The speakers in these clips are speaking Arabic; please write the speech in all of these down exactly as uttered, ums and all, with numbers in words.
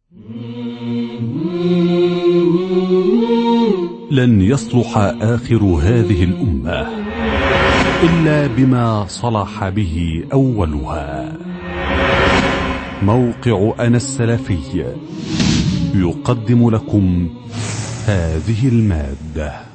لن يصلح آخر هذه الأمة إلا بما صلح به أولها. موقع أنا السلفي يقدم لكم هذه المادة.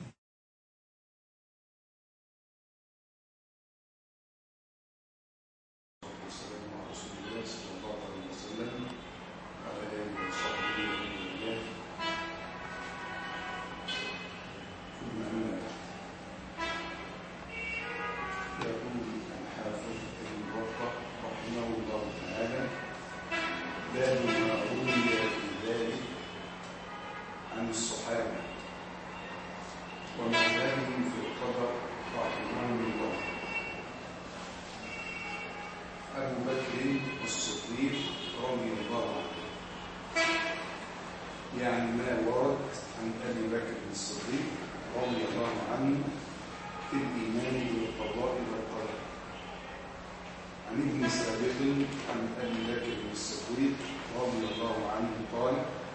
يعني ما ورد عن أبي بكر الصديق رضي الله عنه في الإيمان بالقضاء والقدر. عن ابن ثابت عن أبي بكر الصديق رضي الله عنه قال: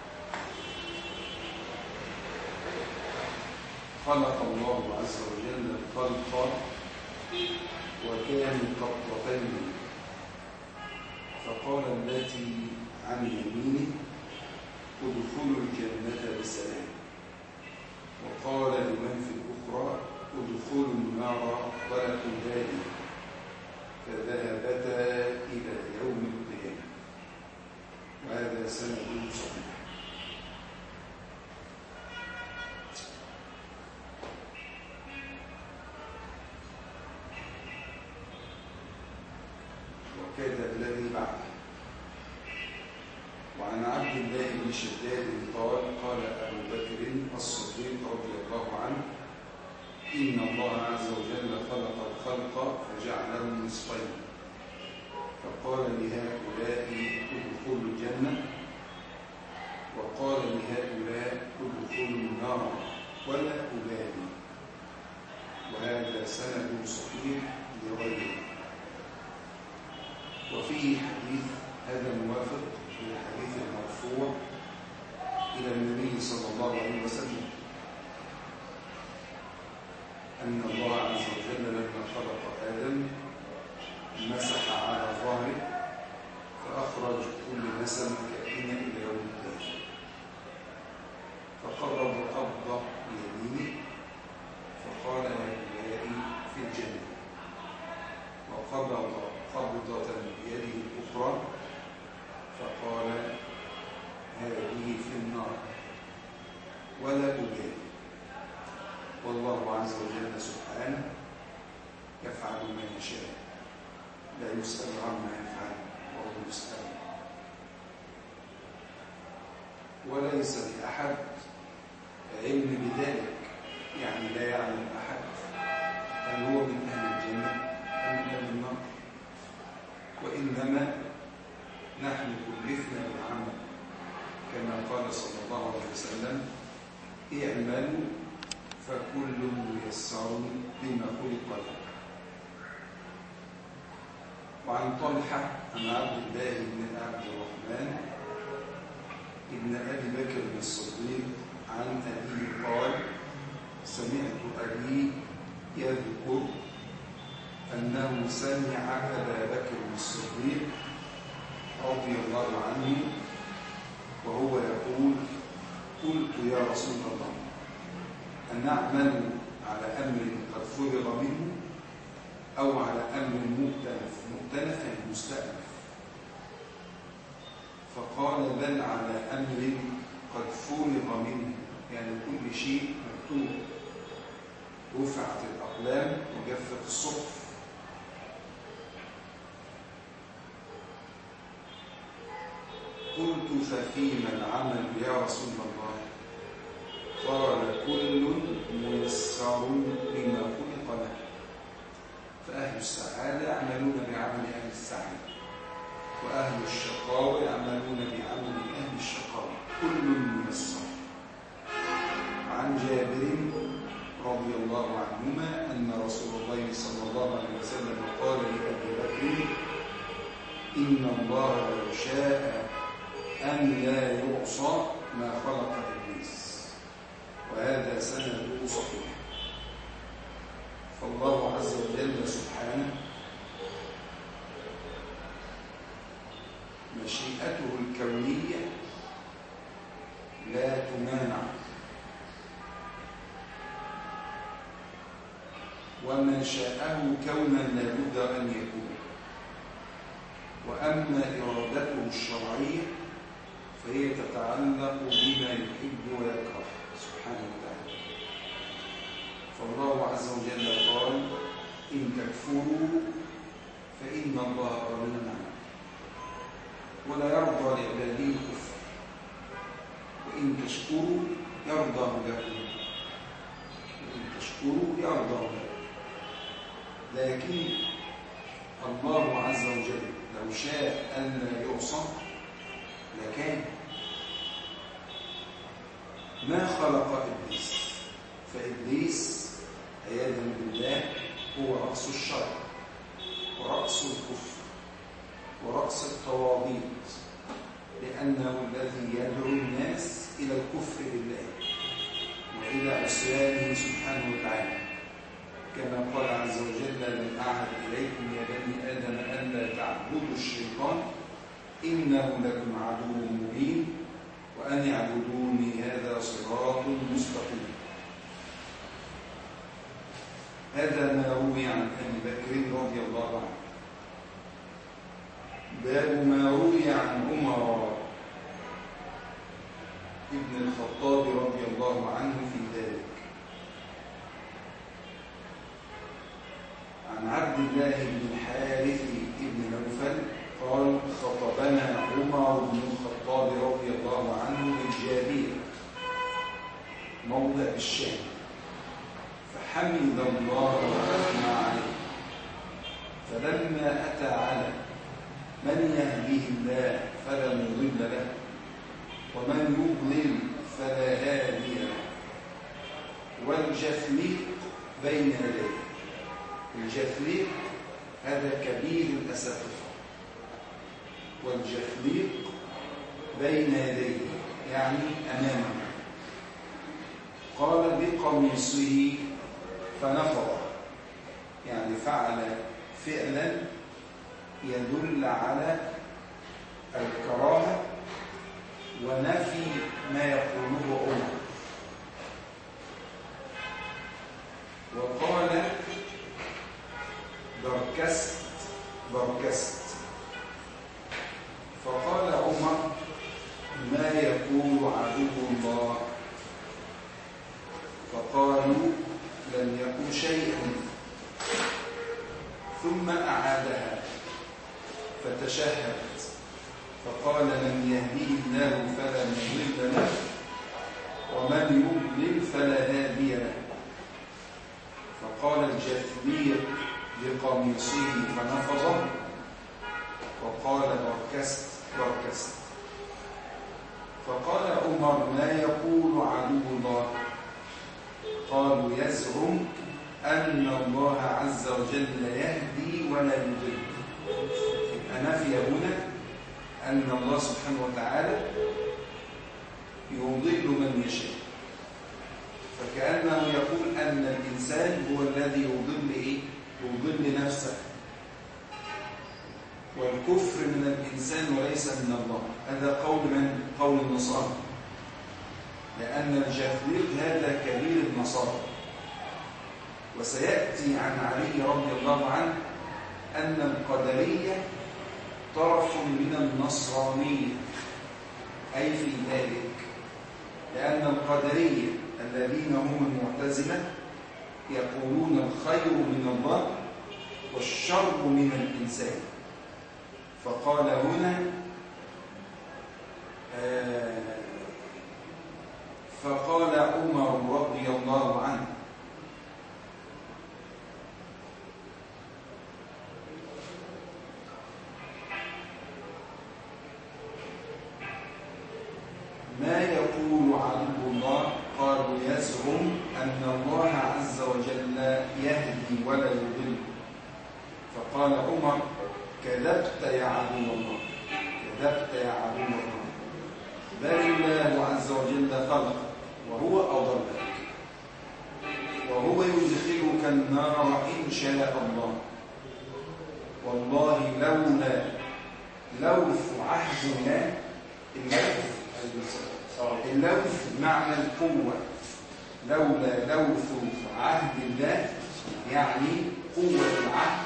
خلق الله عز وجل الخلق وكانوا قطرتين، فقال التي عن يمينه: ادخلوا الجنة بسلام، وقال لمن في الأخرى: ادخلوا النار ولا تبالي، فذهبتا إلى يوم القيامة. وهذا سند صحيح. وكذا الذي بعده. وعن عبد الله بن شداد قال: قال أبو بكر الصديق رضي الله عنه: إن الله عز وجل خلق الخلق فجعلهم نصفين، فقال لهؤلاء ادخلوا الجنة، وقال لهؤلاء ادخلوا النار ولا أبالي. وهذا سند صحيح لغيره. وفيه حديث هذا موافق الحديث المرفوع إلى النبي صلى الله عليه وسلم أن الله عز وجل لما خلق آدم مسح على ظهره فأخرج كل نسمة كائنة إلى يوم القيامة، فقرب قبضة بيمينه فقال: هؤلاء في الجنة، وقبض قبضة بيده الأخرى فقال: هذه في النار ولا أبالي. والله عز وجل سبحانه يفعل ما يشاء، لا يسأل عما يفعل وهو يسأل. وليس لأحد علم بذلك، يعني لا يعلم أحد هل هو من أهل الجنة أو من أهل النار، وإنما نحن كلفنا بالعمل كما قال صلى الله عليه وسلم: اعملوا فكل ميسر لما خلق له. وعن طلحة عن عبد الله بن عبد الرحمن ابن أبي بكر الصديق عن أبيه قال: سمعت أبي يذكر أنه سمع أبا بكر الصديق رضي الله عنه وهو يقول: قلت يا رسول الله، أن نعمل على أمر قد فرغ منه أو على أمر مؤتلف مؤتلف يعني مستأنف؟ فقال: بل على أمر قد فرغ منه، يعني كل شيء مكتوب، رفعت الأقلام وجفت الصحف. قلت: ففيما العمل يا رسول الله؟ قال: كل ميسر لما خلق له. فأهل السعادة يعملون بعمل أهل السعادة، وأهل الشقاوة يعملون بعمل أهل الشقاوة، كل ميسر. عن جابر رضي الله عنهما أن رسول الله صلى الله عليه وسلم قال لأبي بكر: إن الله لو شاء أن أن لا يعصى ما خلق إبليس، وهذا سنده صحيح. فالله عز وجل سبحانه مشيئته الكونية لا تمانع، وما شاءه كونا لا بد أن يكون. وأما إرادته الشرعية فهي تتعلق بما يحب ويكره سبحانه وتعالى. فالله عز وجل قال: إن تكفروا فإن الله غني عنكم ولا يرضى لعباده الكفر، وإن تشكروا يرضى لكم، وإن تشكروا يرضى لكم. لكن الله عز وجل لو شاء أن لا يعصى لكان. ما خلق إبليس، فإبليس عياذا بالله هو رأس الشر ورأس الكفر ورأس الطواغيت، لأنه الذي يدعو الناس إلى الكفر بالله وإلى عصيانه سبحانه وتعالى، كما قال عز وجل: لم أعهد إليكم يا بني آدم ألا تعبدوا الشيطان إنه لكم عدو مبين وأن اعبدوني هذا صراط مستقيم. هذا ما روي عن أبي بكر رضي الله عنه. باب ما روي عن عمر ابن الخطاب رضي الله عنه في ذلك. عن عبد الله بن الحارث بن نوفل قال: خطبنا عمر بن الخطاب رضي الله عنه بالجابية موضع الشام، فحمد الله وأثنى عليه. فلما أتى على من يهديه الله فلا مضل له ومن يضلل فلا هادي له، والجفليق بين يديه. الجفليق هذا كبير الأساقفة، والجفليق بين يديه يعني أمامه. قال: بقميصه فنفض، يعني فعل فعلا يدل على الكراهة ونفي ما يقوله عمر. وقال: بركست بركست. فقال عمر: ما يقول عدو الله؟ فقالوا: لم يكن شيئا. ثم أعادها فتشهد فقال: من يهديه الله فلا مضل له ومن يضلل فلا هادي له. فقال الجثبير بقميصه فنفضه، وقال: بركست بركست. فقال عمر: ما يقول عدو الله؟ قالوا: يزعم أن الله عز وجل يهدي ولا يضل. نفي هنا أن الله سبحانه وتعالى يضل من يشاء، فكأنه يقول أن الإنسان هو الذي يضل إيه؟ يضل نفسه، والكفر من الإنسان وليس من الله. هذا قول من؟ قول النصارى، لأن الجفليق هذا كبير النصارى. وسيأتي عن علي رضي الله عنه أن القدرية طرف من النصرانية، أي في ذلك، لأن القدرية الذين هم المعتزلة يقولون الخير من الله والشر من الإنسان. فقال هنا آه فقال عمر رضي الله عنه: ما يقول عدو الله؟ قالوا: يزعم أن الله عز وجل يهدي ولا يضل. فقال عمر: كذبت يا عدو الله، كذبت يا عدو الله. خلقك وهو أضلك وهو يدخلك النار إن شاء الله. والله لولا لوث عهد الله، اللوث معنى القوة، لولا لوث عهد الله يعني قوة العهد،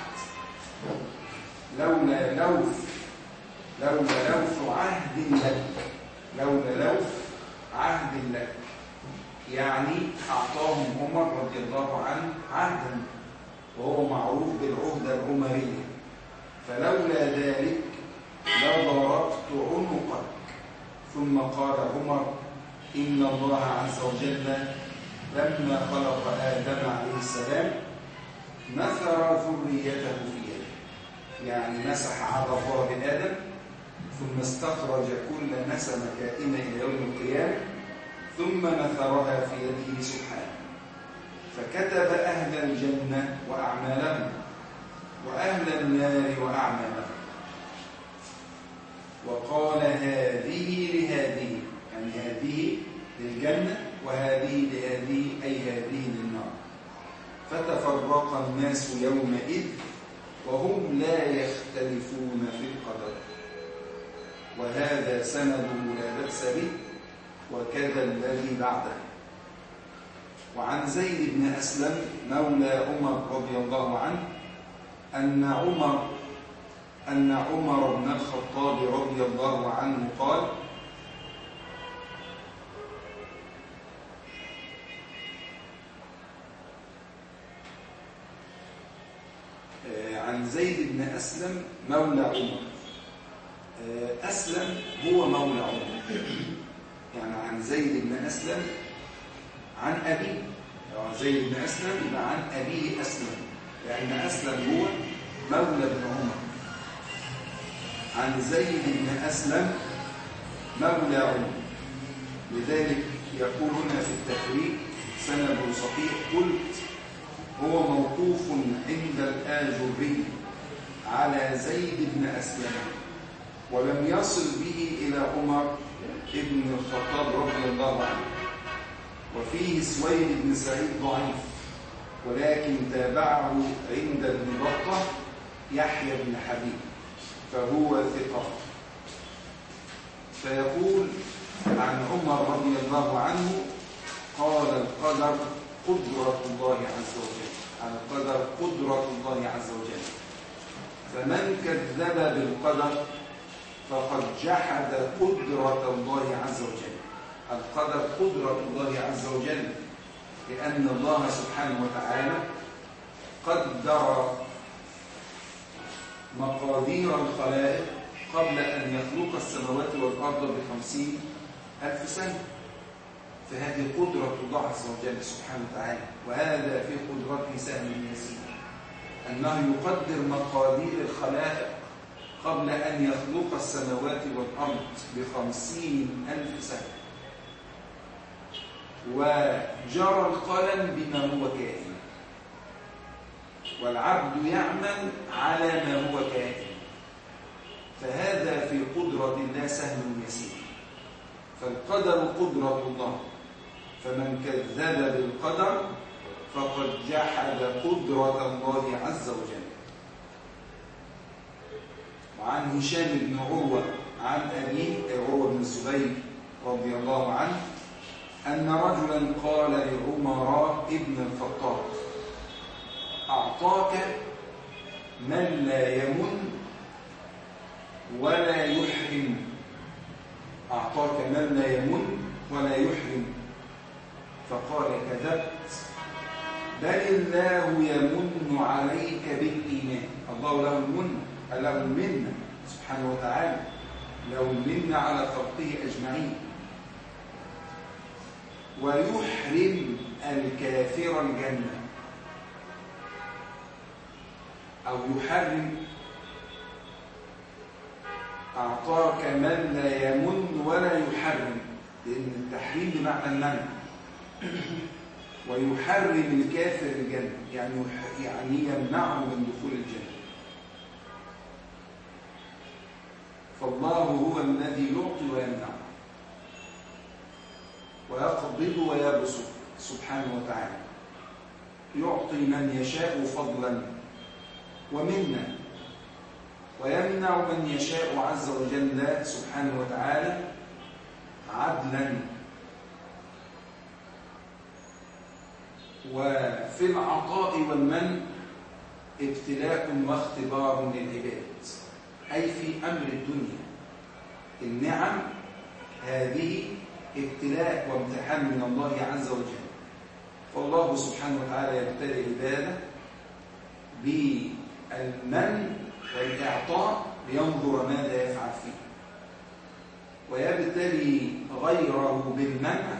لولا لوث لولا لوث عهد لك، لولا لوث عهد لك يعني أعطاهم عمر رضي الله عنه عهدا وهو معروف بالعهدة العمرية، فلولا ذلك لضربت عنقك. ثم قال عمر إن الله عز وجل لما خلق آدم عليه السلام نثر ذريته في يده، يعني مسح على ظهر آدم ثم استخرج كل نسمة كائنة إلى يوم القيامة ثم نثرها في يده سبحانه، فكتب أهل الجنة وأعمالهم وأهل النار وأعمالهم، وقال هذه لهذه، يعني هذه للجنة وهذه لهذه أي هذه للنار. فتفرق الناس يومئذ وهم لا يختلفون في القدر. وهذا سند لا بأس به وكذا الذي بعده. وعن زيد بن أسلم مولى عمر رضي الله عنه أن عمر أن عمر بن الخطاب رضي الله عنه قال عن زيد بن أسلم مولى عمر. أسلم هو مولى عمر، يعني عن زيد بن أسلم عن أبيه، يعني زيد بن أسلم يبقى عن أبيه أسلم، لأن يعني أسلم هو مولى بن عمر. عن زيد بن أسلم مولى عمر، لذلك يقولون في التفريق سند صحيح. قلت هو موقوف عند الآجري على زيد بن أسلم ولم يصل به إلى عمر ابن الخطاب رضي الله عنه. وفيه سويد بن سعيد ضعيف، ولكن تابعه عند ابن بطة يحيى بن حبيب فهو ثقة. فيقول عن عمر رضي الله عنه قال القدر قدرة الله عز وجل، القدر قدرة الله عز وجل، فمن كذب بالقدر فقد جحد قدرة الله عز وجل. القدر قدرة الله عز وجل، لأن الله سبحانه وتعالى قدر مقادير الخلائق قبل أن يخلق السماوات والأرض بخمسين ألف سنة، فهذه قدرة الله عز وجل سبحانه وتعالى، وهذا في قدرته سهل يسير، أنه يقدر مقادير الخلائق قبل أن يخلق السماوات والأرض بخمسين ألف سنة، وجرى القلم بما هو كائن، والعبد يعمل على ما هو كائن، فهذا في قدرة الله سهل يسير. فالقدر قدرة الله، فمن كذب بالقدر فقد جحد قدرة الله عز وجل. وعن هشام بن عروة عن أبيه عروة بن الزبير رضي الله عنه أن رجلا قال لعمر ابن الخطاب أعطاك من لا يمن ولا يحرم، أعطاك من لا يمن ولا يحرم، فقال كذبت، بل الله يمن عليك بالإيمان. الله له المن، له المنة سبحانه وتعالى، له المنة على خلقه أجمعين، ويحرم الكافر الجنة، أو يحرم. أعطاك من لا يمن ولا يحرم، لأن التحريم بمعنى المنع، ويحرم الكافر الجنة، يعني يعني يمنعه من دخول الجنة. فالله هو الذي يعطي ويمنع، يقبض ويبسط سبحانه وتعالى، يعطي من يشاء فضلا ومنا، ويمنع من يشاء عز وجل سبحانه وتعالى عدلا. وفي العطاء والمن ابتلاء واختبار للعباد، أي في أمر الدنيا. النعم هذه ابتلاء وامتحان من الله عز وجل، فالله سبحانه وتعالى يبتلي عباده بالمن والإعطاء لينظر ماذا يفعل فيه، ويبتلي غيره بالمنع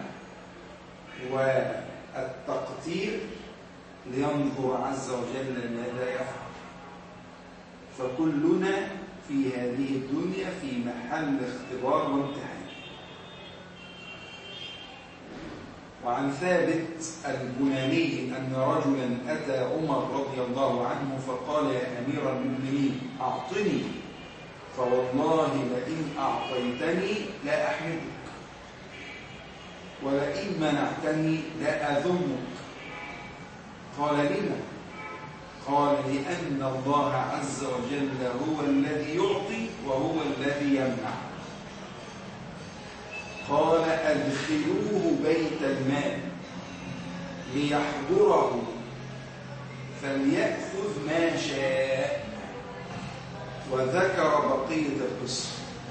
والتقتير لينظر عز وجل ماذا يفعل. فكلنا في هذه الدنيا في محل اختبار وامتحان. وعن ثابت البناني أن رجلا أتى عمر رضي الله عنه فقال: يا أمير المؤمنين أعطني، فوالله لئن أعطيتني لا أحمدك، ولئن منعتني لا أذمك. قال: لما؟ قال: لأن الله عز وجل هو الذي يعطي وهو الذي يمنع. قال: أدخلوه بيت المال ليحضره فليأخذ ما شاء. وذكر بقية القصة.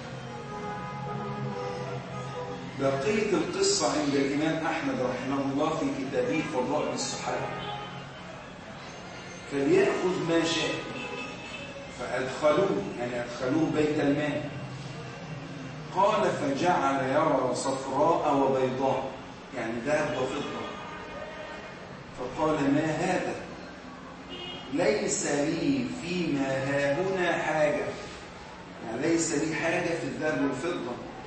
بقية القصة عند الإمام أحمد رحمه الله في كتابه فضائل الصحابة. فليأخذ ما شاء، فأدخلوه يعني أدخلوه بيت المال. قال: فجعل يرى صفراء وبيضاء، يعني ذهب وفضة. فقال: ما هذا؟ ليس لي فيما هاهنا حاجة، يعني ليس لي حاجة في الذهب والفضة،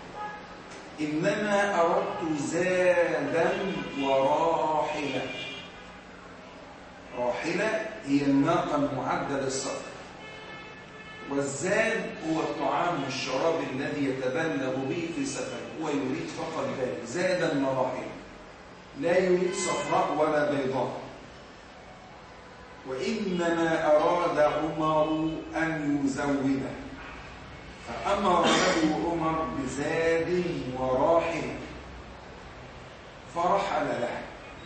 إنما أردت زادا وراحلة. راحلة هي الناقة المعدة للسفر، والزاد هو الطعام والشراب الذي يتبلغ به في سفر. هو يريد فقط ذلك، زادا وراحلة، لا يريد صفراء ولا بيضاء. وإنما أراد عمر أن يزوده، فأمر له عمر بزاد وراحلة، فرحل له.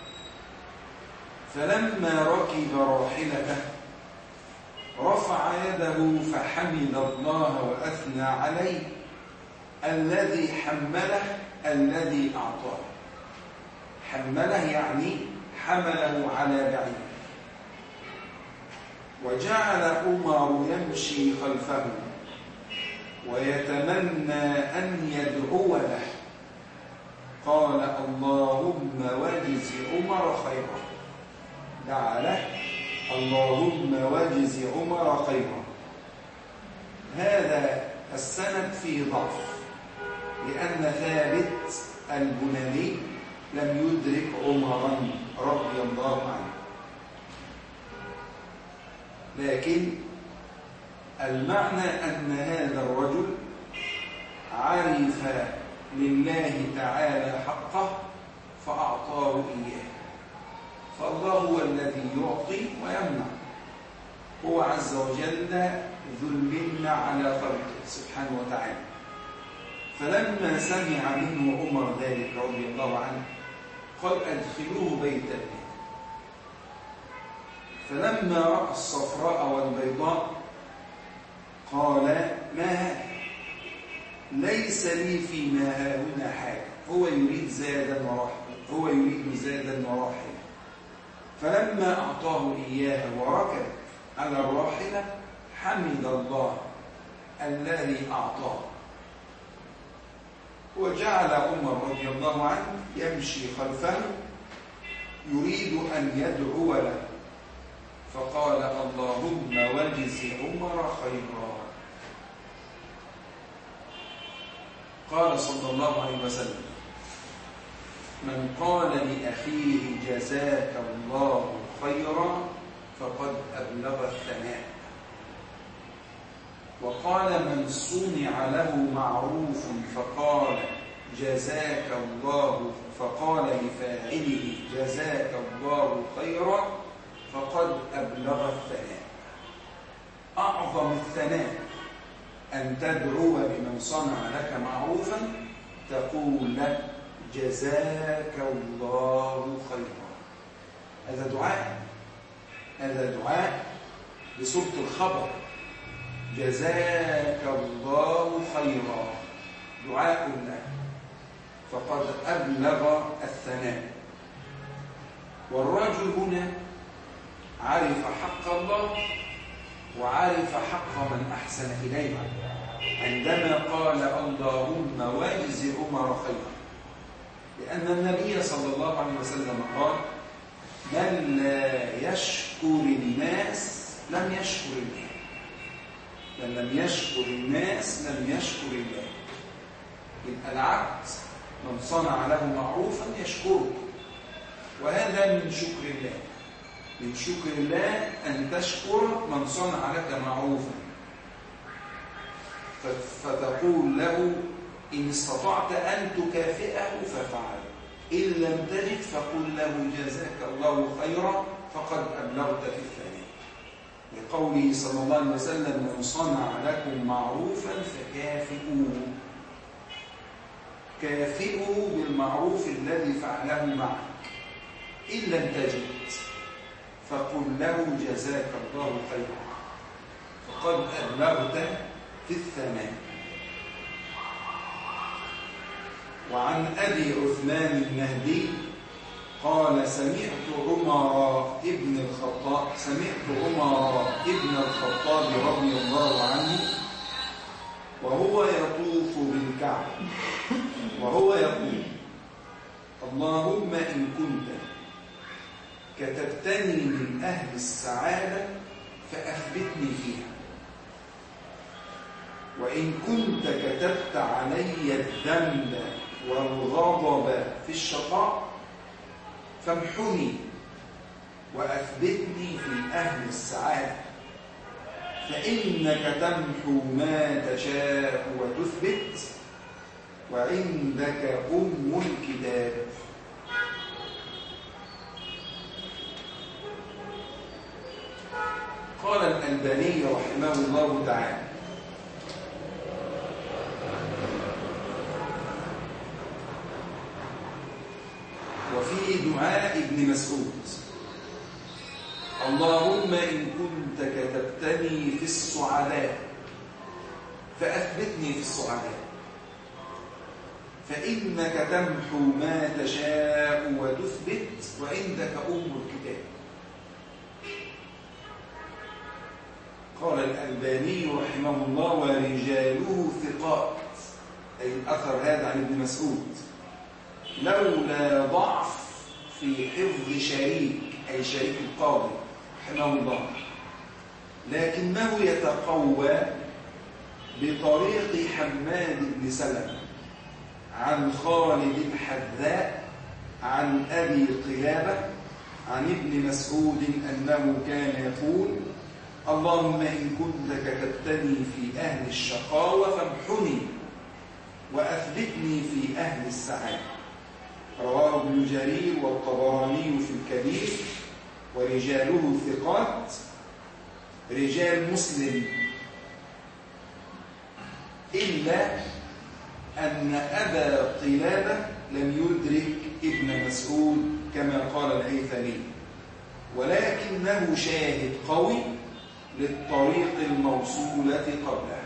فلما ركب راحلته رفع يده فحمد الله وأثنى عليه الذي حمله الذي أعطاه. حمله يعني حمله على بعير. وجعل عمر يمشي خلفه ويتمنى أن يدعو له. قال: اللهم واجز عمر خيرا. دعا له: اللهم واجز عمر خيرا. هذا السند فيه ضعف، لأن ثابت البناني لم يدرك عمرا رضي الله عنه. لكن المعنى أن هذا الرجل عرف لله تعالى حقه فأعطاه إياه. فالله هو الذي يعطي ويمنع، هو عز وجل ذو المنة على خلقه سبحانه وتعالى. فلما سمع منه عمر ذلك رضي الله عنه قال: أدخلوه بيت المال. فلما رأى الصفراء والبيضاء قال: ما هذا؟ ليس لي فيما هاهنا حاجة. هو يريد زادا وراحلة، هو يريد زادا وراحلة. فلما أعطاه إياها وركب على الراحلة حمد الله الذي أعطاه. وجعل عمر رضي الله عنه يمشي خلفه يريد أن يدعو له، فقال: اللهم واجز عمر خيرا. قال صلى الله عليه وسلم: من قال لأخيه جزاك الله خيرا فقد أبلغ الثناء. وقال: من صنع له معروف فقال جزاك الله فقال لفاعله جزاك الله خيرا فقد أبلغ الثناء. أعظم الثناء أن تدعو بمن صنع لك معروفا تقول له جزاك الله خيرا. هذا دعاء، هذا دعاء بصورة الخبر، جزاك الله خيرا، دعاء له فقد أبلغ الثناء. والرجل هنا عرف حق الله وعرف حق من أحسن إليه عندما قال اللهم واجز عمر خيرا، لأن النبي صلى الله عليه وسلم قال من لا يشكر الناس لم يشكر الله، من لم يشكر الناس لم يشكر الله. يبقى العبد من صنع له معروفا يشكره، وهذا من شكر الله. من شكر الله أن تشكر من صنع لك معروفا، فتقول له إن استطعت أن تكافئه فافعل، إن لم تجد فقل له جزاك الله خيرا فقد أبلغت في الثناء، لقوله صلى الله عليه وسلم من صنع لكم معروفا فكافئوه. كافئوا بالمعروف الذي فعله معك، إن لم تجد فقل له جزاك الله خيرا فقد أبلغت في الثناء. وعن أبي عثمان النهدي قال سمعت عمر ابن الخطاب سمعت عمر ابن الخطاب رضي الله عنه وهو يطوف بالكعبة وهو يقول اللهم إن كنت كتبتني من أهل السعادة فأثبتني فيها، وإن كنت كتبت علي الذنب والغضب في الشقاء فامحني وأثبتني في أهل السعادة، فإنك تمحو ما تشاء وتثبت وعندك أم الكتاب. قال الألباني رحمه الله تعالى وفي دعاء ابن مسعود اللهم إن كنت كتبتني في السعداء فأثبتني في السعداء، فإنك تمحو ما تشاء وتثبت وعندك أم الكتاب. قال الألباني رحمه الله ورجاله ثقات، أي الأثر هذا عن ابن مسعود، لولا ضعف في حفظ شريك أي شريك القاضي رحمه الله، لكنه يتقوى بطريق حماد بن سلمة عن خالد الحذاء عن أبي قلابة عن ابن مسعود أنه كان يقول اللهم إن كنت كتبتني في أهل الشقاوة فامحني وأثبتني في أهل السعادة. رواه ابن جرير والطبراني في الكبير ورجاله ثقات رجال مسلم، إلا أن أبا قلابة لم يدرك ابن مسعود كما قال الهيثمي، ولكنه شاهد قوي للطريق الموصولة قبله.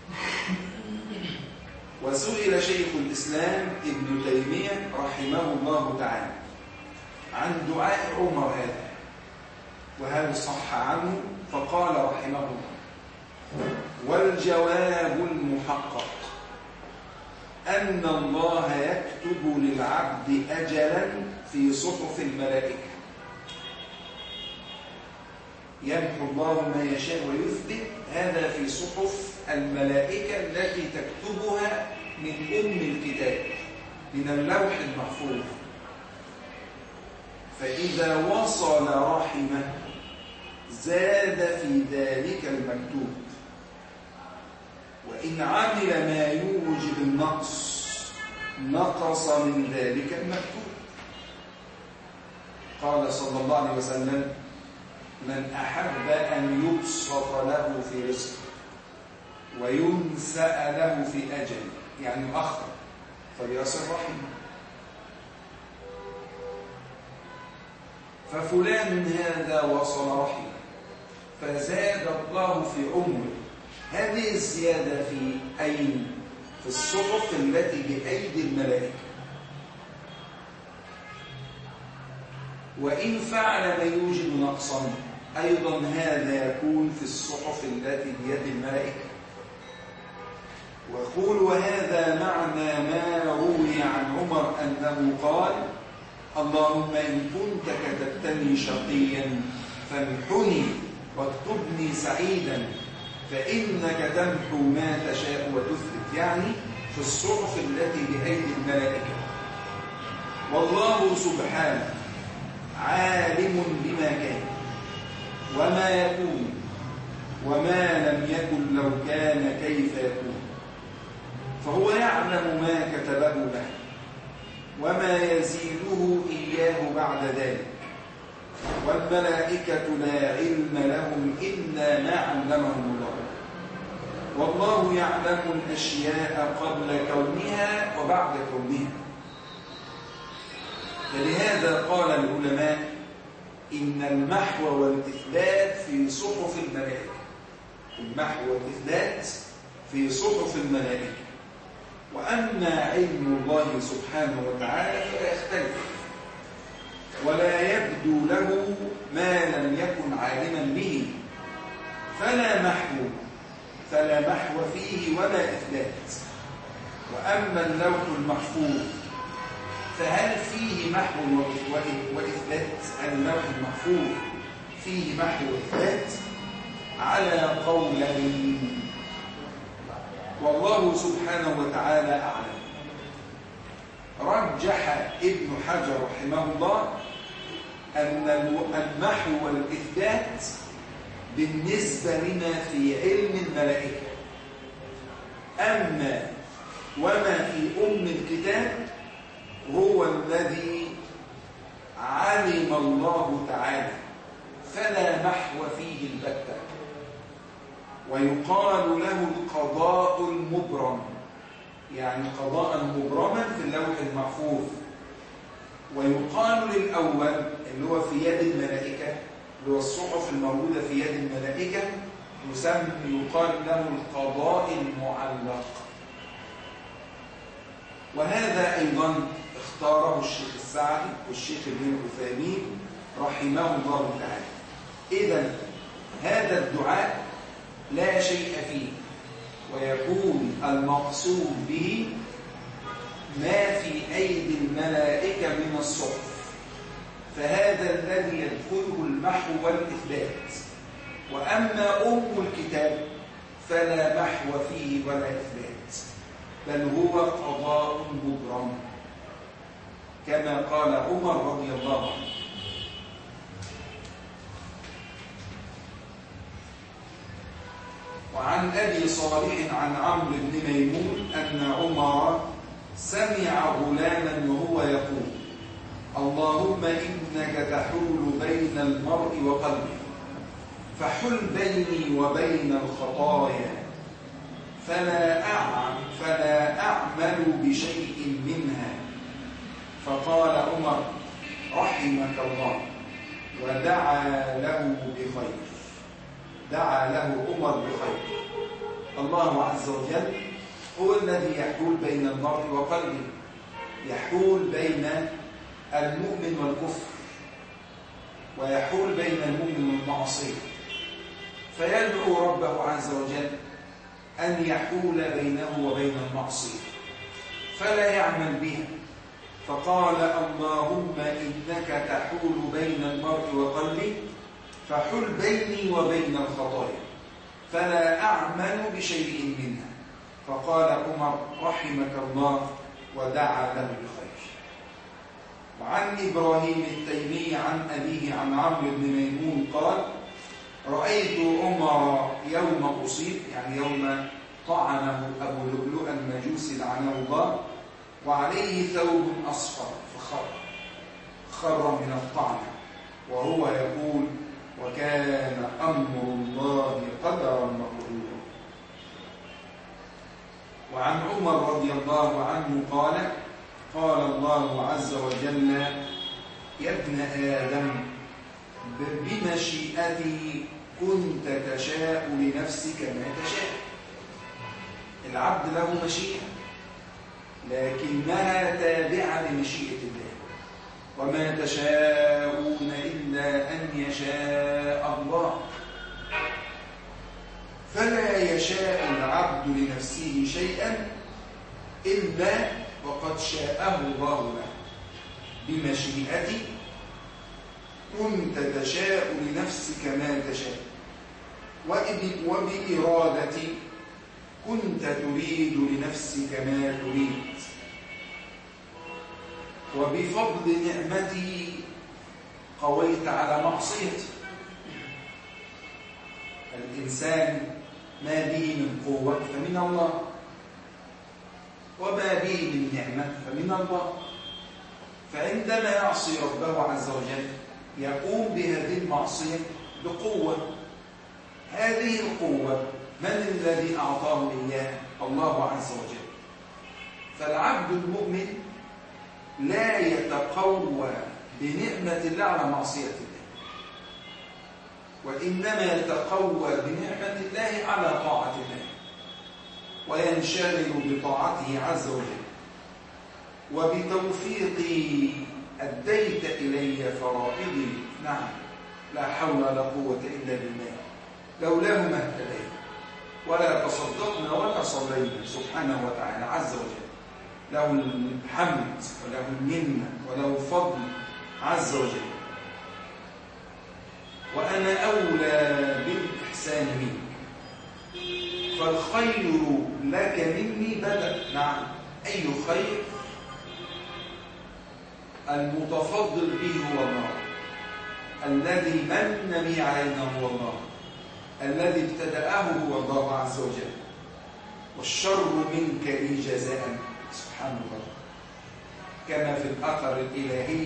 وسئل شيخ الإسلام ابن تيمية رحمه الله تعالى عن دعاء عمر هذا وهل صح عنه، فقال رحمه الله والجواب المحقق أن الله يكتب للعبد أجلا في صحف الملائكة، يمحو الله ما يشاء ويثبت، هذا في صحف الملائكة التي تكتبها من أم الكتاب من اللوح المحفوظ. فإذا وصل رحمه زاد في ذلك المكتوب، وإن عمل ما يوجب النقص نقص من ذلك المكتوب. قال صلى الله عليه وسلم: من أحب أن يبسط له في رزقه وينسأ له في أجله، يعني يؤخر، فليصل رحمه. ففلان هذا وصل رحمه فزاد الله في عمره. هذه الزيادة في أين؟ في الصحف التي بأيدي الملائكة. وإن فعل ما يوجب نقصا أيضا هذا يكون في الصحف التي بيد الملائكة. ويقول: وهذا معنى ما روي عن عمر أنه قال: اللهم إن كنت كتبتني شقيا فامحني واكتبني سعيدا، فإنك تمحو ما تشاء وتثبت، يعني في الصحف التي بأيدي الملائكة. والله سبحانه عالم بما كان وما يكون وما لم يكن لو كان كيف يكون، فهو يعلم ما كتبه له وما يزيده إياه بعد ذلك، والملائكة لا علم لهم إلا ما علمهم الله، والله يعلم الأشياء قبل كونها وبعد كونها. فلهذا قال العلماء: إن المحو والإثبات في صحف الملائكة. المحو والإثبات في صحف الملائكة. وأما علم الله سبحانه وتعالى فلا يختلف ولا يبدو له ما لم يكن عالما به، فلا محو فلا محو فيه ولا إثبات. وأما اللوح المحفوظ فهل فيه محو وإثبات؟ اللوح المحفوظ فيه محو وإثبات على قولين، والله سبحانه وتعالى أعلم. رجح ابن حجر رحمه الله أن المحو والإثبات بالنسبة لنا في علم الملائكة، أما وما في أم الكتاب هو الذي علم الله تعالى، فلا محو فيه البتة، ويقال له القضاء المبرم، يعني قضاء مبرما في اللوح المحفوظ. ويقال للأول اللي هو في يد الملائكة، اللي هو الصحف الموجودة في يد الملائكة، يسمى يقال له القضاء المعلق. وهذا أيضا اختاره الشيخ السعدي والشيخ ابن عثيمين رحمه الله تعالى. إذن هذا الدعاء لا شيء فيه، ويكون المقصود به ما في أيدي الملائكة من الصحف، فهذا الذي يدخله المحو والإثبات. وأما أم الكتاب فلا محو فيه ولا إثبات، بل هو قضاء مبرم كما قال عمر رضي الله عنه. وعن أبي صالح عن عمرو بن ميمون أن عمر سمع غلاما وهو يقول: اللهم إنك تحول بين المرء وقلبه، فحل بيني وبين الخطايا فلا أعمل, فلا أعمل بشيء منها. فقال عمر رحمك الله، ودعا له بخير. دعا له عمر بخير. الله عز وجل هو الذي يحول بين المرء وقلبه، يحول بين المؤمن والكفر، ويحول بين المؤمن والمعصية، فيدعو ربه عز وجل أن يحول بينه وبين المعصية فلا يعمل بها. فقال اللهم إنك تحول بين المرء وقلبه فحل بيني وبين الخطايا فلا أعمل بشيء منها. فقال عمر رحمك الله، ودعا له بخير. وعن إبراهيم التيمي عن أبيه عن عمرو بن ميمون قال: رأيت عمر يوم أصيب، يعني يوم طعنه أبو لؤلؤ المجوسي لعنه الله، وعليه ثوب أصفر فخر خر من الطعن، وهو يقول: وكان أمر الله قدرا مقدورا. وعن عمر رضي الله عنه قال: قال الله عز وجل: يا ابن آدم بمشيئتي كنت تشاء لنفسك ما تشاء. العبد له مشيئة لكنها تابعة لمشيئة الله، وما تشاءون إلا أن يشاء الله. فلا يشاء العبد لنفسه شيئا إلا وقد شاءه الله له. بمشيئتي كنت تشاء لنفسك ما تشاء، وبإرادتي كنت تريد لنفسك ما تريد، وبفضل نعمتي قويت على معصيتي. الإنسان ما به من قوة فمن الله، وما به من نعمة فمن الله. فعندما يعصي ربه عز وجل يقوم بهذه المعصية بقوة. هذه القوة من الذي أعطاه إياها؟ الله عز وجل. فالعبد المؤمن لا يتقوى بنعمة الله على معصية الله، وإنما يتقوى بنعمة الله على طاعة الله، وينشغل بطاعته عز وجل. وبتوفيقي أديت إلي فرائضي. نعم، لا حول ولا قوة إلا بالله، لولاه ما اهتدينا ولا تصدقنا ولا صلينا. سبحانه وتعالى عز وجل له الحمد وله المنة وله الفضل عز وجل. وأنا أولى بالإحسان منك، فالخير لك مني بدأ. نعم، أي خير؟ المتفضل به هو الله، الذي من به علينا هو الله، الذي ابتدأه هو الله عز وجل. والشر منك لي جزاء. سبحان الله، كما في الأثر الإلهي: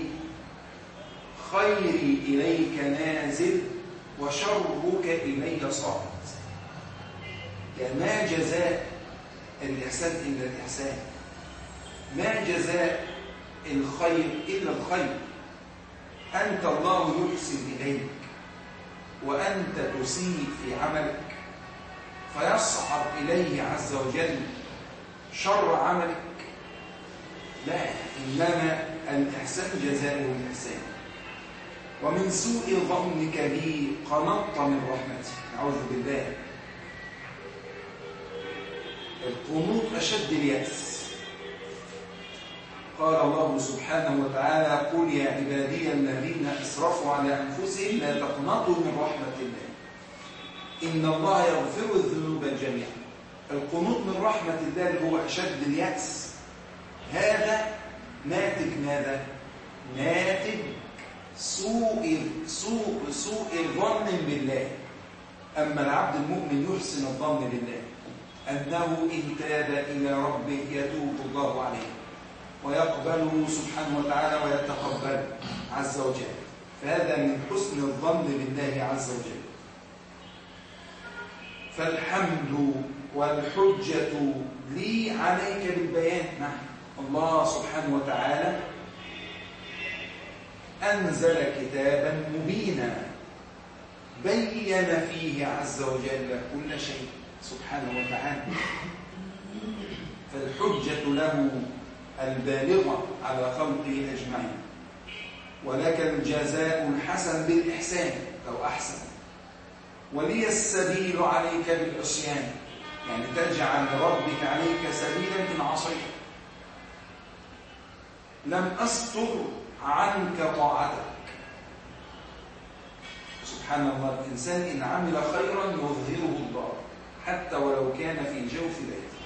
خيري إليك نازل وشرك إلي صاعد. ما جزاء الإحسان إلا الإحسان، ما جزاء الخير إلا الخير. أنت الله يحسن إليك وأنت تسيء في عملك، فيصعب إليه عز وجل شر عملك. لا، إنما الإحسان جزاؤه الإحسان. ومن سوء ظنك بي قنطت من رحمتي. نعوذ بالله. القنوط أشد اليأس. قال الله سبحانه وتعالى: قل يا عبادي الذين أسرفوا على أنفسهم لا تقنطوا من رحمة الله إن الله يغفر الذنوب جميعا. القنوط من رحمة الله هو أشد اليأس. هذا ناتج ماذا؟ ناتج سوء سوء سوء الظن بالله. أما العبد المؤمن يحسن الظن بالله أنه إن تاب إلى ربه يتوب الله عليه ويقبله سبحانه وتعالى ويتقبله عز وجل. فهذا من حسن الظن بالله عز وجل. فالحمد والحجة لي عليك بالبيان. نعم، الله سبحانه وتعالى أنزل كتابا مبينا بين فيه عز وجل كل شيء سبحانه وتعالى. فالحجة له البالغة على خلقه أجمعين. ولك الجزاء الحسن بالإحسان لو أحسن، ولي السبيل عليك بالعصيان، يعني تجعل ربك عليك سبيلا إن عصيت. لم أستر عنك طاعتك. سبحان الله، الإنسان إن عمل خيرا يظهره الله حتى ولو كان في جوف بيته.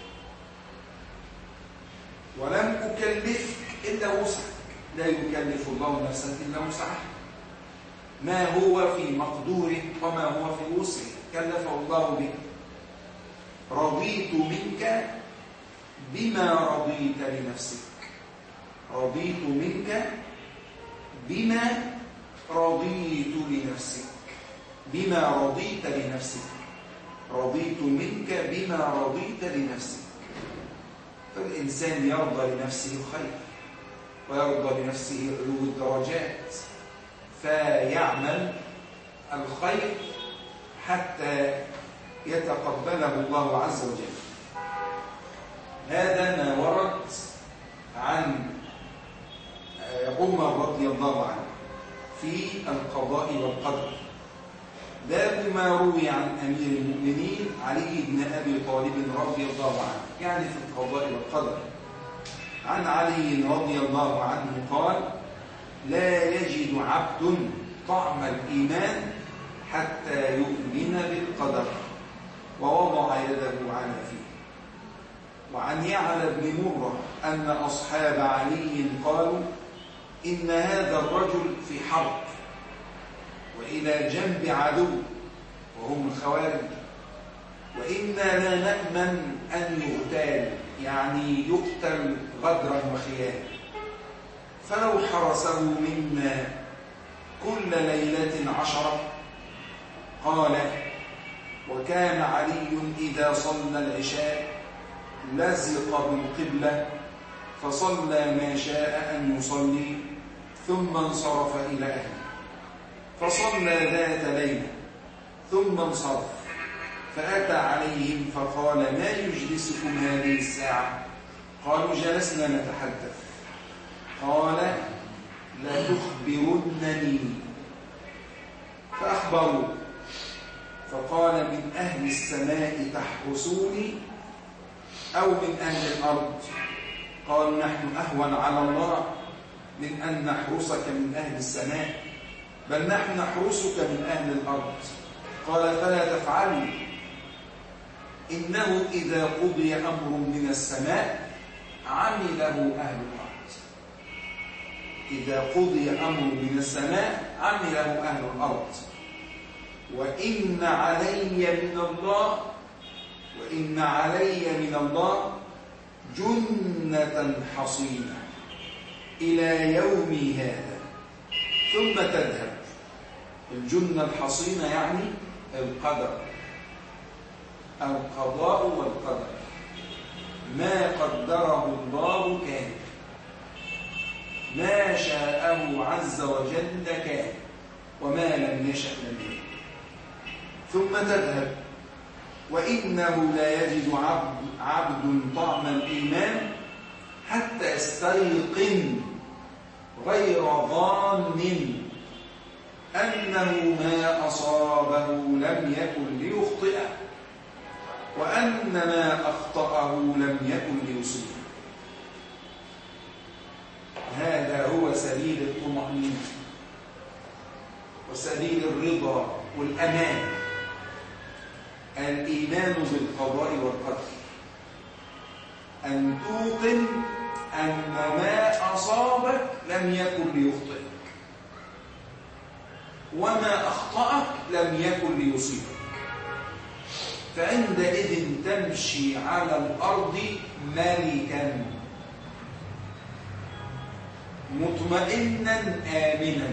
ولم أكلفك إلا وسعك، لا يكلف الله نفسا إلا وسعها. ما هو في مقدوره وما هو في وسعه كلفه الله به. رضيت منك بما رضيت لنفسك. رضيت منك بما رضيت لنفسك، بما رضيت لنفسك، رضيت منك بما رضيت لنفسك. فالإنسان يرضى لنفسه الخير ويرضى لنفسه علو الدرجات، فيعمل الخير حتى يتقبله الله عز وجل. هذا ما ورد عن عمر رضي الله عنه في القضاء والقدر. باب ما روي عن أمير المؤمنين علي بن أبي طالب رضي الله عنه، يعني في القضاء والقدر. عن علي رضي الله عنه قال: لا يجد عبد طعم الإيمان حتى يؤمن بالقدر، ووضع يده على فيه. وعن يعلى بن مرة أن أصحاب علي قالوا: إن هذا الرجل في حرب وإلى جنب عدو وهم الخوارج، وإنا لا نأمن أن يغتال، يعني يقتل غدرا وخيانة، فلو حرسه منا كل ليلة عشرة. قال: وكان علي إذا صلى العشاء لزق بالقبلة فصلى ما شاء أن يصلي ثم انصرف إلى أهله، فصلى ذات ليلة ثم انصرف، فأتى عليهم فقال: ما يجلسكم هذه الساعة؟ قالوا: جلسنا نتحدث. قال: لتخبرنني. فأخبروا، فقال: من أهل السماء تحرسوني أو من أهل الأرض؟ قالوا: نحن أهون على الله من أن نحرسك من أهل السماء، بل نحن نحرسك من أهل الأرض. قال: فلا تفعلوا، إنه إذا قضي أمر من السماء عمله أهل الأرض. إذا قضي أمر من السماء عمله أهل الأرض. وإن علي من الله وإن علي من الله جنة حصينة إلى يومي هذا ثم تذهب. الجنة الحصينة يعني القدر، القضاء والقدر، ما قدره الله كان، ما شاءه عز وجل كان، وما لم يشأ لم يكن، ثم تذهب. وإنه لا يجد عبد, عبد طعم الإيمان حتى يستيقن غير ظان أنه ما أصابه لم يكن ليخطئه، وأن ما أخطأه لم يكن ليصيبه. هذا هو سبيل الطمأنينة وسبيل الرضا والأمان، الإيمان بالقضاء والقدر، أن توقن أن ما أصابك لم يكن ليخطئك، وما أخطأك لم يكن ليصيبك. فعندئذ تمشي على الأرض ملكا مطمئنا آمنا،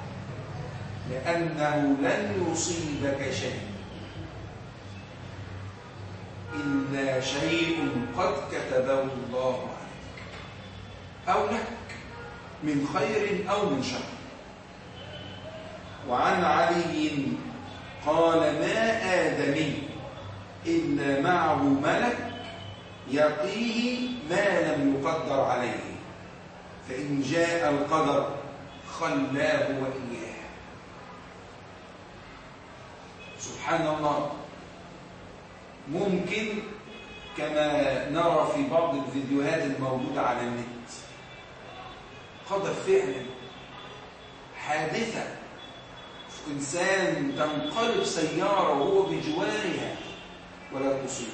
لأنه لن يصيبك شيء إلا شيء قد كتبه الله عليك أو لك من خير أو من شر. وعن علي قال: ما آدمي إلا معه ملك يقيه ما لم يقدر عليه، فإن جاء القدر خلاه وإياه. سبحان الله. ممكن كما نرى في بعض الفيديوهات الموجودة على النت قدر فعلا حادثة، إنسان تنقلب سيارة وهو بجوارها ولا تصيبه،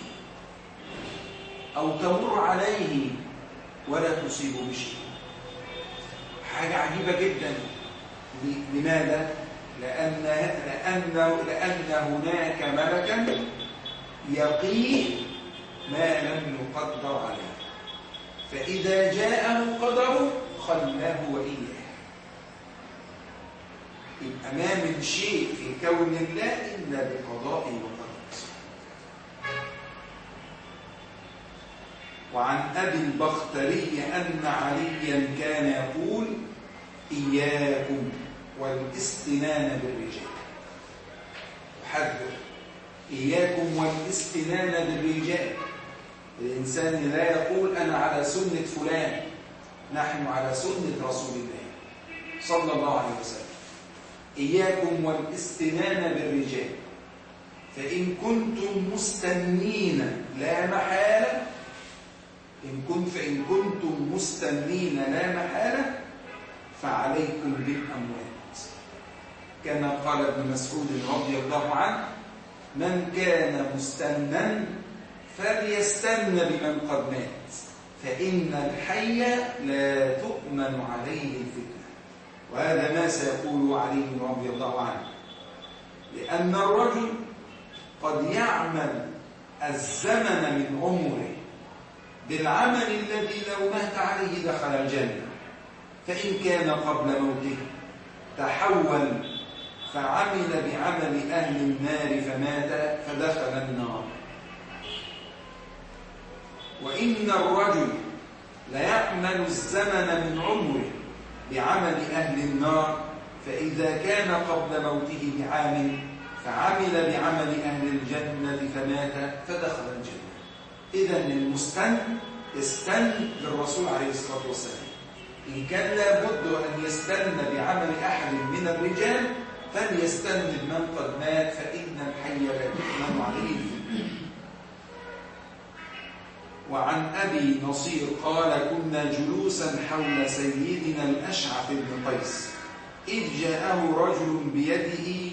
أو تمر عليه ولا تصيبه بشيء. حاجة عجيبة جدا. لماذا؟ لأن, لأن, لأن هناك ملكا يقيه ما لم يقدر عليه، فإذا جاءه قدره خلق الله وإياه. يبقى ما من شيء في كون الله إلا بقضاء وقدر. وعن أبي البختري أن عليا كان يقول إياكم والاستنان بالرجال. حذر إياكم والاستنان بالرجال. الإنسان لا يقول أنا على سنة فلان، نحن على سنة رسول الله صلى الله عليه وسلم. إياكم والاستنان بالرجال، فإن كنتم مستنين لا محالة إن كنت فإن كنتم مستنين لا محالة فعليكم بالأموات، كما قال ابن مسعود رضي الله عنه: من كان مستنا فليستن بمن قد مات، فإن الحي لا تؤمن عليه الفتنة. وهذا ما سيقول علي رضي الله عنه، لأن الرجل قد يعمل الزمن من عمره بالعمل الذي لو مات عليه دخل الجنة، فإن كان قبل موته تحول فعمل بعمل أهل النار فمات فدخل النار. وإن الرجل ليعمل الزمن من عمره بعمل أهل النار، فإذا كان قبل موته بعام فعمل بعمل أهل الجنة فمات فدخل الجنة. إذن المستن يستن بالرسول عليه الصلاة والسلام. إن كان لابد أن يستن بعمل أحد من الرجال فليستن بمن قد مات، فإن الحي لا تؤمن عليه الفتنة. وعن أبي نصير قال: كنا جلوسا حول سيدنا الأشعث بن قيس إذ جاءه رجل بيده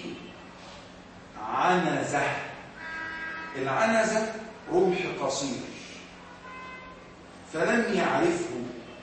عنزة. العنزة رمح قصير، فلم يعرفه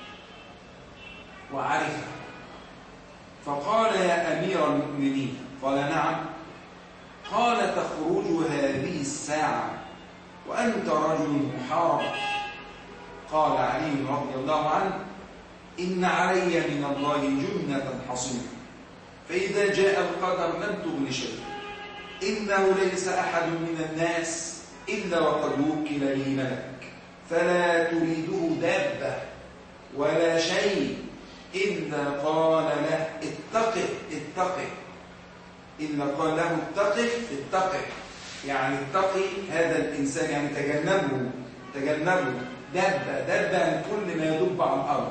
وعرفه، فقال: يا أمير المؤمنين. قال: نعم. قال: تخرج هذه الساعة وأنت رجل محارب. قال علي رضي الله عنه: إن علي من الله جنة حصينة، فإذا جاء القدر لم تغن شيء، إنه ليس أحد من الناس إلا وقد وكل لي ملك، فلا تريده دابة ولا شيء إلا قال له اتقه اتقه إلا قال له اتقه اتقه يعني اتقي هذا الإنسان، يعني تجنبه تجنبه دابة دابة كل ما يدب على الأرض.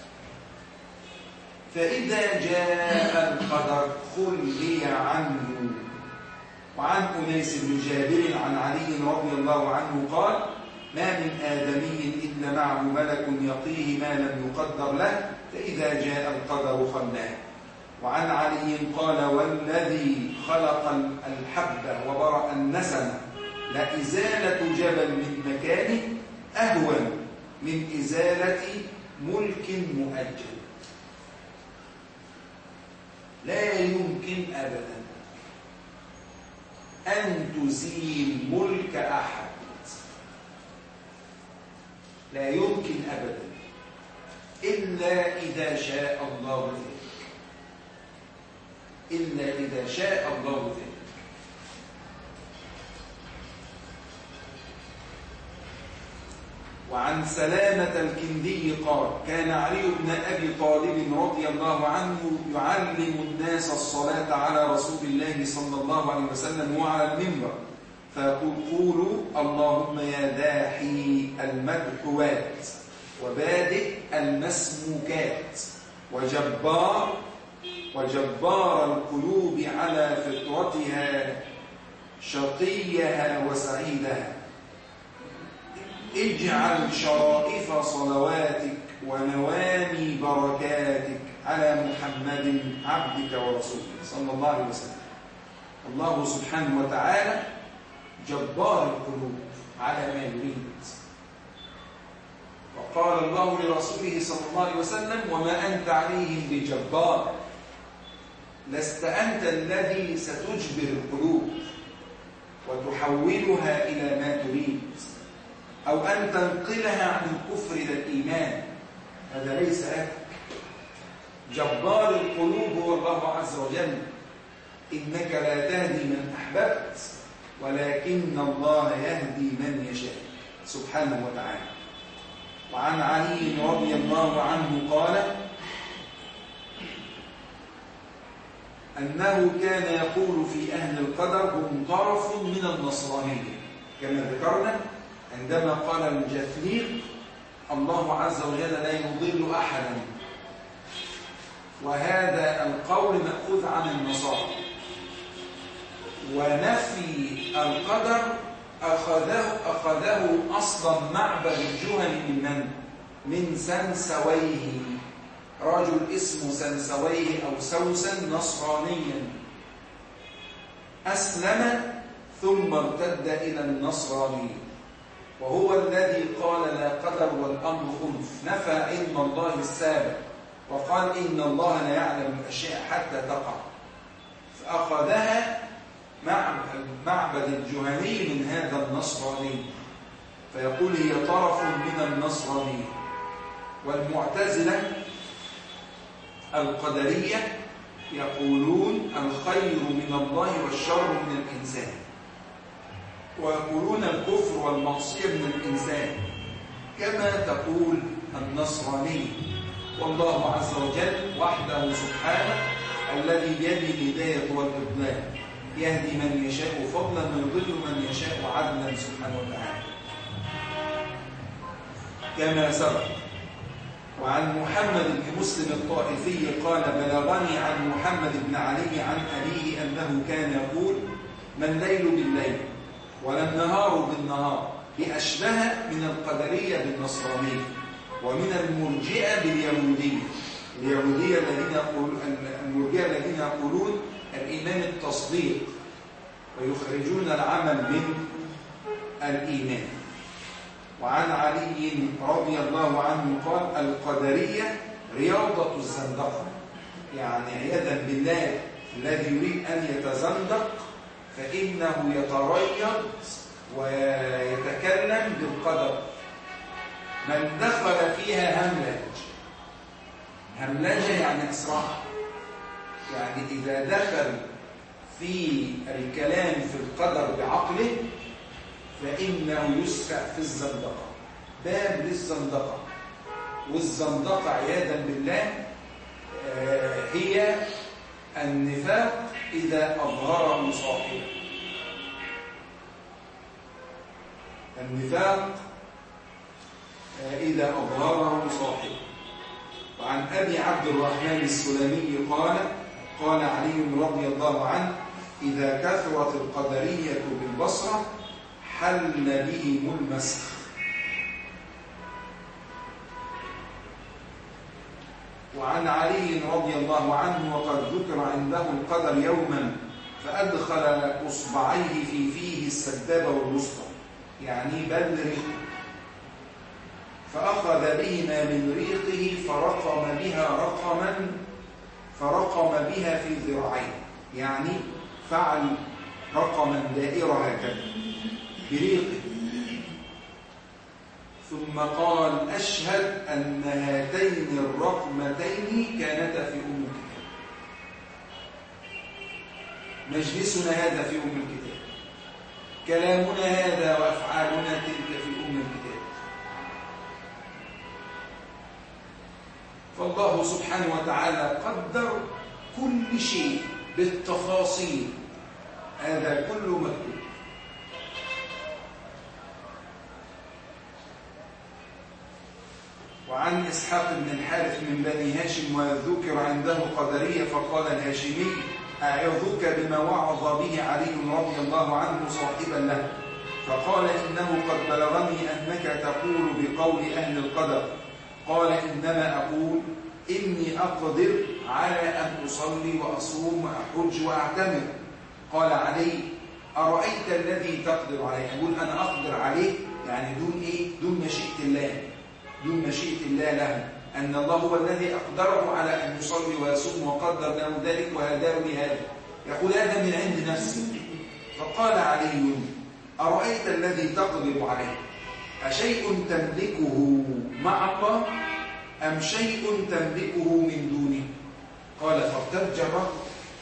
فإذا جاء القدر خلي عنه. وعن أنيس بن جابر عن علي رضي الله عنه قال: ما من آدمي إلا معه ملك يقيه ما لم يقدر له، فإذا جاء القدر خلاه. وعن علي قال: والذي خلق الحبة وبرأ النسمة لإزالة جبل من مكانه أهون من إزالة ملك مؤجل. لا يمكن أبدا أن تزيل ملك أحد، لا يمكن أبدا إلا إذا شاء الله ذلك، إلا إذا شاء الله ذلك. وعن سلامة الكندي قال: كان علي بن أبي طالب رضي الله عنه يعلم الناس الصلاة على رسول الله صلى الله عليه وسلم وعلى المنبر، فيقول: اللهم يا داحي المدحوات وبادئ المسموكات وجبار وجبار القلوب على فطرتها شقيها وسعيدها، اجعل شرائف صلواتك ونوامي بركاتك على محمد عبدك ورسولك صلى الله عليه وسلم. الله سبحانه وتعالى جبار القلوب على ما يريد. وقال الله لرسوله صلى الله عليه وسلم: وما أنت عليهم بجبار. لست أنت الذي ستجبر القلوب وتحولها إلى ما تريد، أو أن تنقلها عن الكفر إلى الإيمان، هذا ليس لك. جبار القلوب هو الله عز وجل. إنك لا تهدي من أحببت ولكن الله يهدي من يشاء سبحانه وتعالى. وعن علي رضي الله عنه قال أنه كان يقول في أهل القدر هم طرف من النصرانية، كما ذكرنا عندما قال الجثنيق الله عز وجل لا يضل أحدا، وهذا القول مأخوذ عن النصارى. ونفي القدر أخذه, أخذه أصلا معبد الجهني من من؟ من سنسويه، رجل اسمه سنسويه أو سوسن نصرانيا أسلم ثم ارتد إلى النصرانية، وهو الذي قال لا قدر والأمر أنف، نفى علم الله السابق وقال إن الله لا يعلم الأشياء حتى تقع، فأخذها معبد الجهني من هذا النصراني، فيقول هي طرف من النصرانية. والمعتزلة القدرية يقولون الخير من الله والشر من الإنسان، ويقولون الكفر والمعصية من الإنسان كما تقول النصرانية. والله عز وجل وحده سبحانه الذي بيده الهداية والإضلال، يهدي من يشاء فضلا ويضل من يشاء عدلا سبحانه وتعالى كما سبق. وعن محمد بن مسلم الطائفي قال بلغني عن محمد بن علي عن أبيه أنه كان يقول ما الليل بالليل ولا النهار بالنهار بأشبه من القدرية بالنصرانية ومن المرجئة باليهودية. اليهودية الذين يقولون المرجئة الذين يقولون الإيمان التصديق ويخرجون العمل من الإيمان. وعن علي رضي الله عنه قال القدرية رياضة الزندقة، يعني عياذا بالله الذي يريد أن يتزندق فإنه يتريض ويتكلم بالقدر. من دخل فيها هملج، هملجة يعني إسراع، يعني إذا دخل في الكلام في القدر بعقله فإنه يسرع في الزندقة، باب للزندقة. والزندقة عياذا بالله هي النفاق إذا أظهره صاحبه، النفاق إذا أظهره صاحبه. وعن أبي عبد الرحمن السلمي قال قال علي رضي الله عنه إذا كثرت القدرية بالبصرة حل بهم المسخ. وعن علي رضي الله عنه وقد ذكر عنده القدر يوما فأدخل أصبعيه في فيه السبابة والوسطى، يعني بل ريق، فأخذ بهما من ريقه فرقم بها رقما فرقم بها في ذراعيه، يعني فعل رقما دائرة هكذا بريقه، ثم قال أشهد أن هاتين الرقمتين كانتا في أم الكتاب. مجلسنا هذا في أم الكتاب، كلامنا هذا وأفعالنا تلك في أم الكتاب. فالله سبحانه وتعالى قدر كل شيء بالتفاصيل، هذا كله مكتوب. وعن إسحاق بن الحارث من بني هاشم وذكر عنده قدرية فقال الهاشمي أعظك بما وعظ به علي رضي الله عنه صاحبا له، فقال إنه قد بلغني أنك تقول بقول أهل القدر. قال إنما أقول إني أقدر على أن أصلي وأصوم وأحج وأعتمر. قال علي أرأيت الذي تقدر عليه؟ أقول أنا أقدر عليه يعني دون إيه؟ دون مشيئة الله، دون مشيئة الله له، أن الله هو الذي أقدره على أن يصلي ويصوم وقدر له ذلك وهداه لهذا، يقول هذا من عند نفسه. فقال علي أرأيت الذي تقدر عليه أشيء تملكه مع الله أم شيء تملكه من دونه؟ قال فارتج الرجل،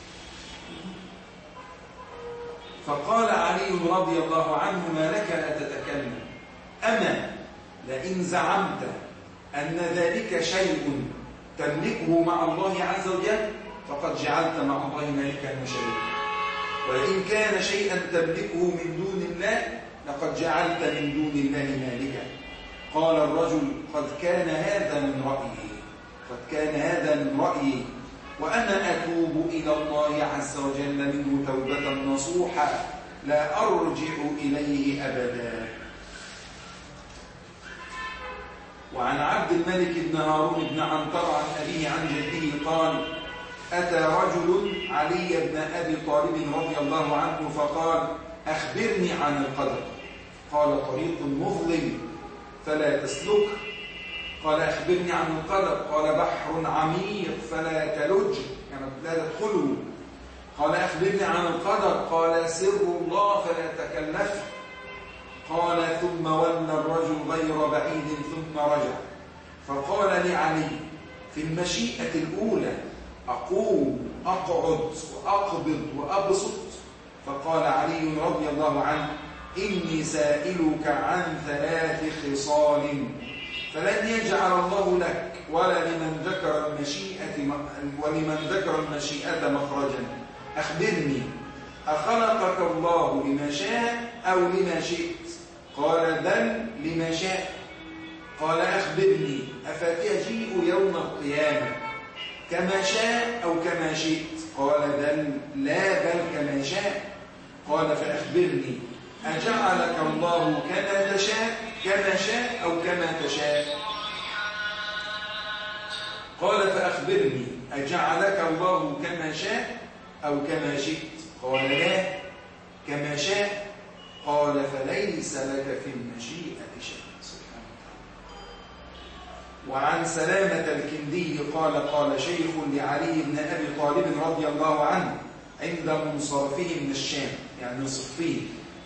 فقال علي رضي الله عنه ما لك لا تتكلم؟ أما لئن زعمت أن ذلك شيء تملكه مع الله عز وجل فقد جعلت مع الله ملكا وشريكا، ولئن كان شيئا تملكه من دون الله لقد جعلت من دون الله مالكا. قال الرجل قد كان هذا من رأيي قد كان هذا من رأيي وأنا أتوب إلى الله عز وجل منه توبة نصوحا لا أرجع إليه أبدا. وعن عبد الملك بن هارون بن عنتر عن أبيه عن جده قال أتى رجل علي بن أبي طالب رضي الله عنه فقال أخبرني عن القدر. قال طريق مظلم فلا تسلك. قال أخبرني عن القدر. قال بحر عميق فلا تلج يعني لا تدخلوا. قال أخبرني عن القدر. قال سر الله فلا تكلف. قال ثم ولى الرجل غير بعيد ثم رجع فقال لعلي في المشيئة الأولى أقوم أقعد وأقبض وأبسط؟ فقال علي رضي الله عنه إني سائلك عن ثلاث خصال فلن يجعل الله لك ولا لمن ذكر المشيئة ولمن ذكر المشيئة مخرجا. أخبرني أخلقك الله لما شاء أو لما شئت؟ قال بل لما شاء. قال أخبرني أفتجيء يوم القيامة كما شاء أو كما شئت؟ قال بل لا بل كما شاء. قال فأخبرني أجعلك الله كما تشاء كما شاء أو كما تشاء؟ قال فأخبرني أجعلك الله كما شاء أو كما شئت؟ قال لا كما شاء. قال فليس لك في المشيئة شيء. سبحانه وتعالى. وعن سلامة الكندي قال قال شيخ لعلي بن أبي طالب رضي الله عنه عند منصرفه من الشام يعني من صفين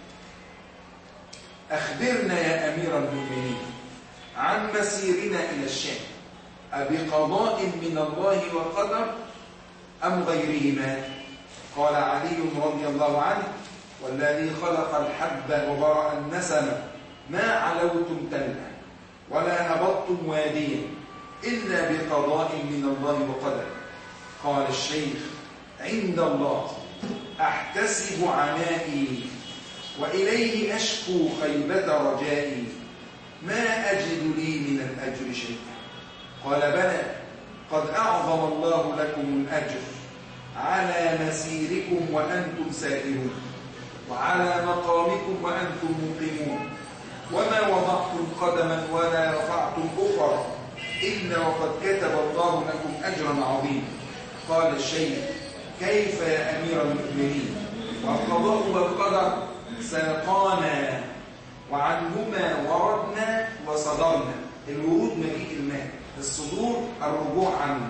أخبرنا يا أمير المؤمنين عن مسيرنا إلى الشام أبقضاء من الله وقدر أم غيرهما؟ قال علي رضي الله عنه والذي خلق الحب وبرأ النسم ما علوتم تلة ولا هبطتم واديا إلا بقضاء من الله وقدر. قال الشيخ عند الله أحتسب عنائي وإليه أشكو خيبة رجائي ما أجد لي من الأجر شيئا. قال بلى قد أعظم الله لكم الأجر على مسيركم وأنتم سائرون وعلى مقامكم وأنتم مقيمون وما وضعتم قدما ولا رفعتم أخرى إلا وقد كتب الله لكم أجرا عظيما. قال الشيخ كيف يا أمير المؤمنين والقضاء والقدر ساقانا وعنهما وردنا وصدرنا. الورود مجيء الماء الصدور الرجوع عنه.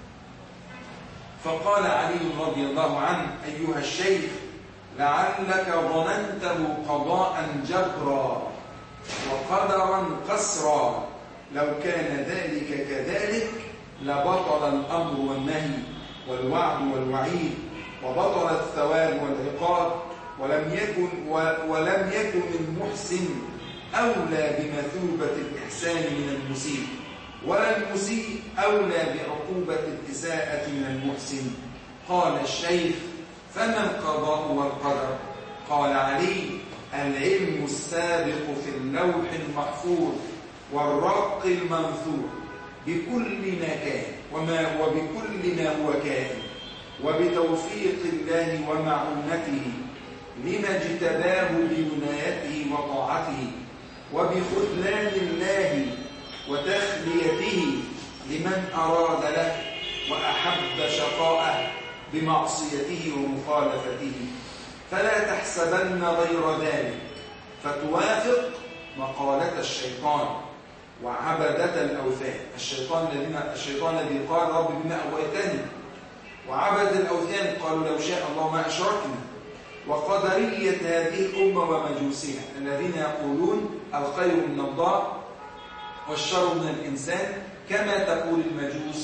فقال علي رضي الله عنه أيها الشيخ لعلك ظننته قضاء جبرا وقدرا قسرا لو كان ذلك كذلك لبطل الأمر والنهي والوعد والوعيد وبطل الثواب والعقاب ولم يكن ولم يكن المحسن أولى بمثوبة الإحسان من المسيء ولا المسيء أولى بعقوبة الإساءة من المحسن. قال الشيخ فما القضاء والقدر؟ قال علي العلم السابق في اللوح المحفوظ والرق المنثور بكل ما كان وما وبكل ما هو كائن وبتوفيق الله ومعونته لما اجتباه بولايته وطاعته وبخذلان الله وتخليته لمن أراد له وأحب شقاءه بمعصيته ومخالفته. فلا تحسبن غير ذلك فتوافق مقالة الشيطان وعبدة الأوثان. الشيطان الذين الشيطان الذي قال رب بما أغويتني وعبد الأوثان قالوا لو شاء الله ما أشركنا. وقدرية هذه الأمة ومجوسها الذين يقولون الخير من الله والشر من الإنسان كما تقول المجوس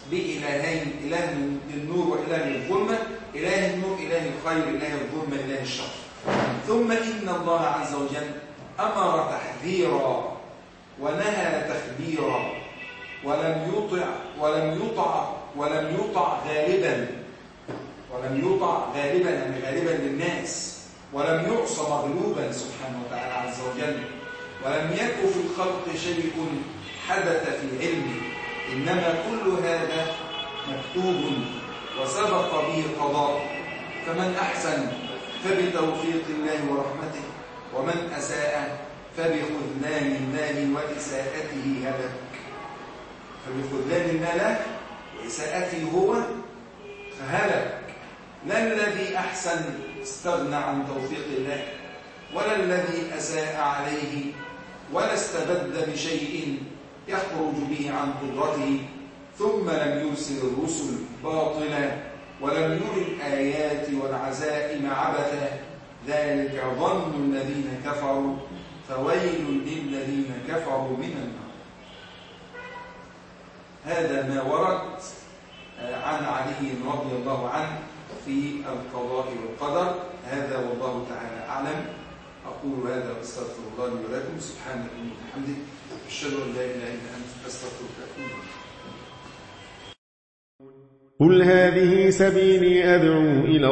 بإلهين، إله للنور وإله للظلمة، إله النور إله الخير، إله الظلمة إله الشر. ثم إن الله عز وجل أمر تحذيرا ونهى تخبيرا، ولم يطع ولم يطع ولم يطع غالبا ولم يطع غالبا يعني غالبا للناس، ولم يعصى مغلوبا سبحانه وتعالى عز وجل، ولم يكن في الخلق شيء حدث في علمه، إنما كل هذا مكتوب وسبق به قضاء، فمن أحسن فبتوفيق الله ورحمته، ومن أساء فبخذلان الله وإساءته هلك. فبخذلان الله وإساءته هو فهلك. لا الذي أحسن استغنى عن توفيق الله، ولا الذي أساء عليه، ولا استبد بشيء يخرج به عن قدرته، ثم لم يرسل الرسل باطلا، ولم ير الآيات والعزائم عبثا، ذلك ظن الذين كفروا، فويل للذين كفروا من النار. هذا ما ورد عن علي رضي الله عنه في القضاء والقدر. هذا والله تعالى أعلم. أقول هذا وأستغفر الله لي ولكم. سبحانك اللهم وبحمدك، أشهد أن لا إله إلا أنت، أستغفرك وأتوب إليك. قل هذه سبيلي أدعو إلى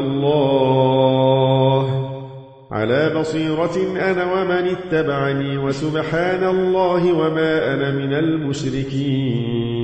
الله على بصيرة أنا ومن اتبعني، وسبحان الله وما أنا من المشركين.